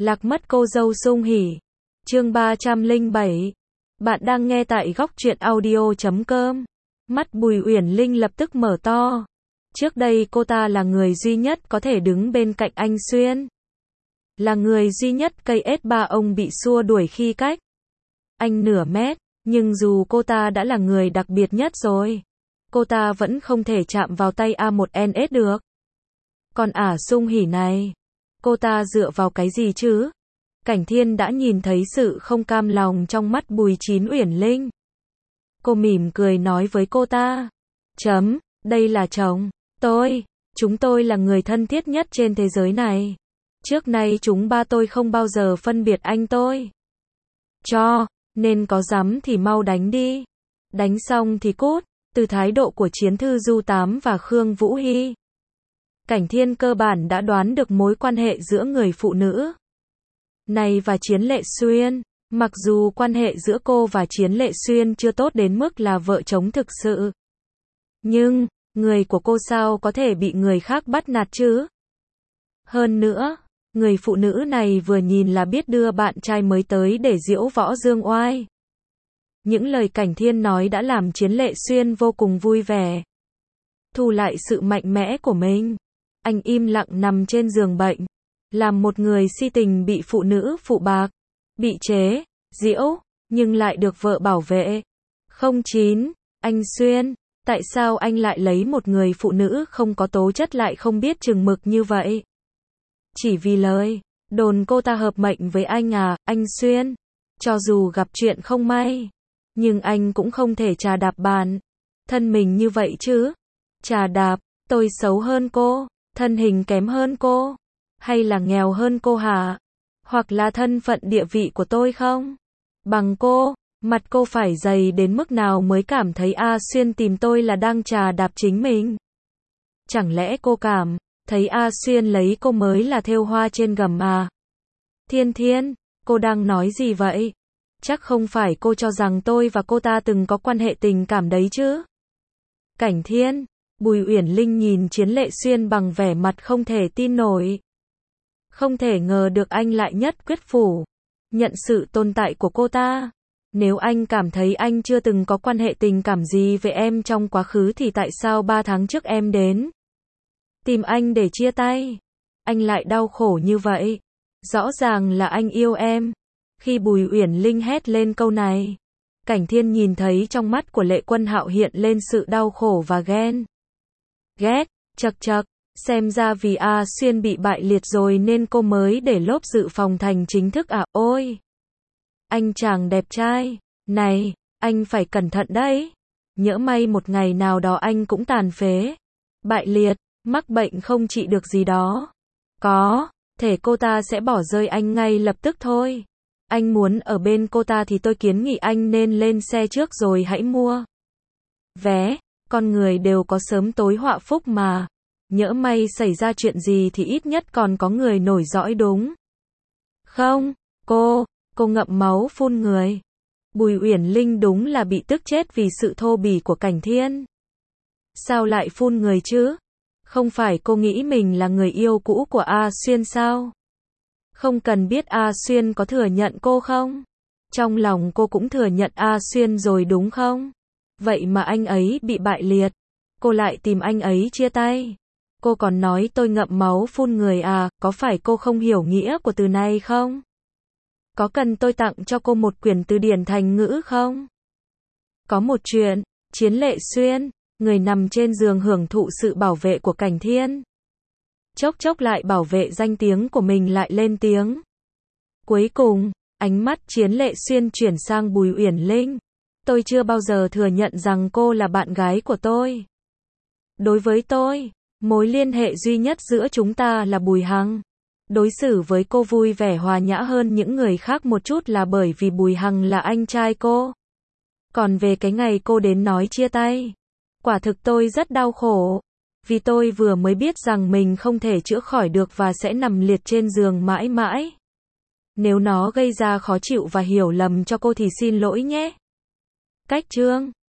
Lạc mất cô dâu Sung Hỉ. Chương 307. Bạn đang nghe tại góc truyện audio.com. Mắt Bùi Uyển Linh lập tức mở to. Trước đây cô ta là người duy nhất có thể đứng bên cạnh anh Xuyên. Là người duy nhất cây S3 ông bị xua đuổi khi cách anh nửa mét. Nhưng dù cô ta đã là người đặc biệt nhất rồi, cô ta vẫn không thể chạm vào tay A1NS được. Còn Sung Hỉ này, cô ta dựa vào cái gì chứ? Cảnh Thiên đã nhìn thấy sự không cam lòng trong mắt Bùi Chín Uyển Linh. Cô mỉm cười nói với cô ta. Đây là chồng tôi. Chúng tôi là người thân thiết nhất trên thế giới này. Trước nay chúng ba tôi không bao giờ phân biệt anh tôi. Nên có dám thì mau đánh đi. Đánh xong thì cút. Từ thái độ của Chiến Thư Du Tám và Khương Vũ Hy, Cảnh Thiên cơ bản đã đoán được mối quan hệ giữa người phụ nữ này và Chiến Lệ Xuyên. Mặc dù quan hệ giữa cô và Chiến Lệ Xuyên chưa tốt đến mức là vợ chồng thực sự, nhưng người của cô sao có thể bị người khác bắt nạt chứ? Hơn nữa, người phụ nữ này vừa nhìn là biết đưa bạn trai mới tới để diễu võ dương oai. Những lời Cảnh Thiên nói đã làm Chiến Lệ Xuyên vô cùng vui vẻ. Thu lại sự mạnh mẽ của mình, anh im lặng nằm trên giường bệnh, làm một người si tình bị phụ nữ phụ bạc, bị chế giễu, nhưng lại được vợ bảo vệ. 09. Anh Xuyên, tại sao anh lại lấy một người phụ nữ không có tố chất lại không biết chừng mực như vậy? Chỉ vì lời đồn cô ta hợp mệnh với anh anh Xuyên. Cho dù gặp chuyện không may, nhưng anh cũng không thể chà đạp bản thân mình như vậy chứ. Chà đạp, tôi xấu hơn cô, thân hình kém hơn cô, hay là nghèo hơn cô hả? Hoặc là thân phận địa vị của tôi không bằng cô, mặt cô phải dày đến mức nào mới cảm thấy Xuyên tìm tôi là đang chà đạp chính mình? Chẳng lẽ cô cảm thấy Xuyên lấy cô mới là thêu hoa trên gầm à? Thiên, cô đang nói gì vậy? Chắc không phải cô cho rằng tôi và cô ta từng có quan hệ tình cảm đấy chứ? Cảnh Thiên, Bùi Uyển Linh nhìn Chiến Lệ Xuyên bằng vẻ mặt không thể tin nổi. Không thể ngờ được anh lại nhất quyết phủ nhận sự tồn tại của cô ta. Nếu anh cảm thấy anh chưa từng có quan hệ tình cảm gì với em trong quá khứ thì tại sao 3 tháng trước em đến tìm anh để chia tay, anh lại đau khổ như vậy? Rõ ràng là anh yêu em. Khi Bùi Uyển Linh hét lên câu này, Cảnh Thiên nhìn thấy trong mắt của Lệ Quân Hạo hiện lên sự đau khổ và ghét. Chậc, xem ra vì Xuyên bị bại liệt rồi nên cô mới để lốp dự phòng thành chính thức à? Ôi, anh chàng đẹp trai này, anh phải cẩn thận đấy. Nhỡ may một ngày nào đó anh cũng tàn phế, bại liệt, mắc bệnh không trị được gì đó, có thể cô ta sẽ bỏ rơi anh ngay lập tức thôi. Anh muốn ở bên cô ta thì tôi kiến nghị anh nên lên xe trước rồi hãy mua vé. Con người đều có sớm tối họa phúc mà. Nhỡ may xảy ra chuyện gì thì ít nhất còn có người nổi dõi đúng không? Cô ngậm máu phun người. Bùi Uyển Linh đúng là bị tức chết vì sự thô bỉ của Cảnh Thiên. Sao lại phun người chứ? Không phải cô nghĩ mình là người yêu cũ của Xuyên sao? Không cần biết Xuyên có thừa nhận cô không? Trong lòng cô cũng thừa nhận Xuyên rồi đúng không? Vậy mà anh ấy bị bại liệt, cô lại tìm anh ấy chia tay. Cô còn nói tôi ngậm máu phun người có phải cô không hiểu nghĩa của từ này không? Có cần tôi tặng cho cô một quyển từ điển thành ngữ không? Có một chuyện, Chiến Lệ Xuyên, người nằm trên giường hưởng thụ sự bảo vệ của Cảnh Thiên, chốc lại bảo vệ danh tiếng của mình lại lên tiếng. Cuối cùng, ánh mắt Chiến Lệ Xuyên chuyển sang Bùi Uyển Linh. Tôi chưa bao giờ thừa nhận rằng cô là bạn gái của tôi. Đối với tôi, mối liên hệ duy nhất giữa chúng ta là Bùi Hằng. Đối xử với cô vui vẻ hòa nhã hơn những người khác một chút là bởi vì Bùi Hằng là anh trai cô. Còn về cái ngày cô đến nói chia tay, quả thực tôi rất đau khổ. Vì tôi vừa mới biết rằng mình không thể chữa khỏi được và sẽ nằm liệt trên giường mãi mãi. Nếu nó gây ra khó chịu và hiểu lầm cho cô thì xin lỗi nhé. Cách chương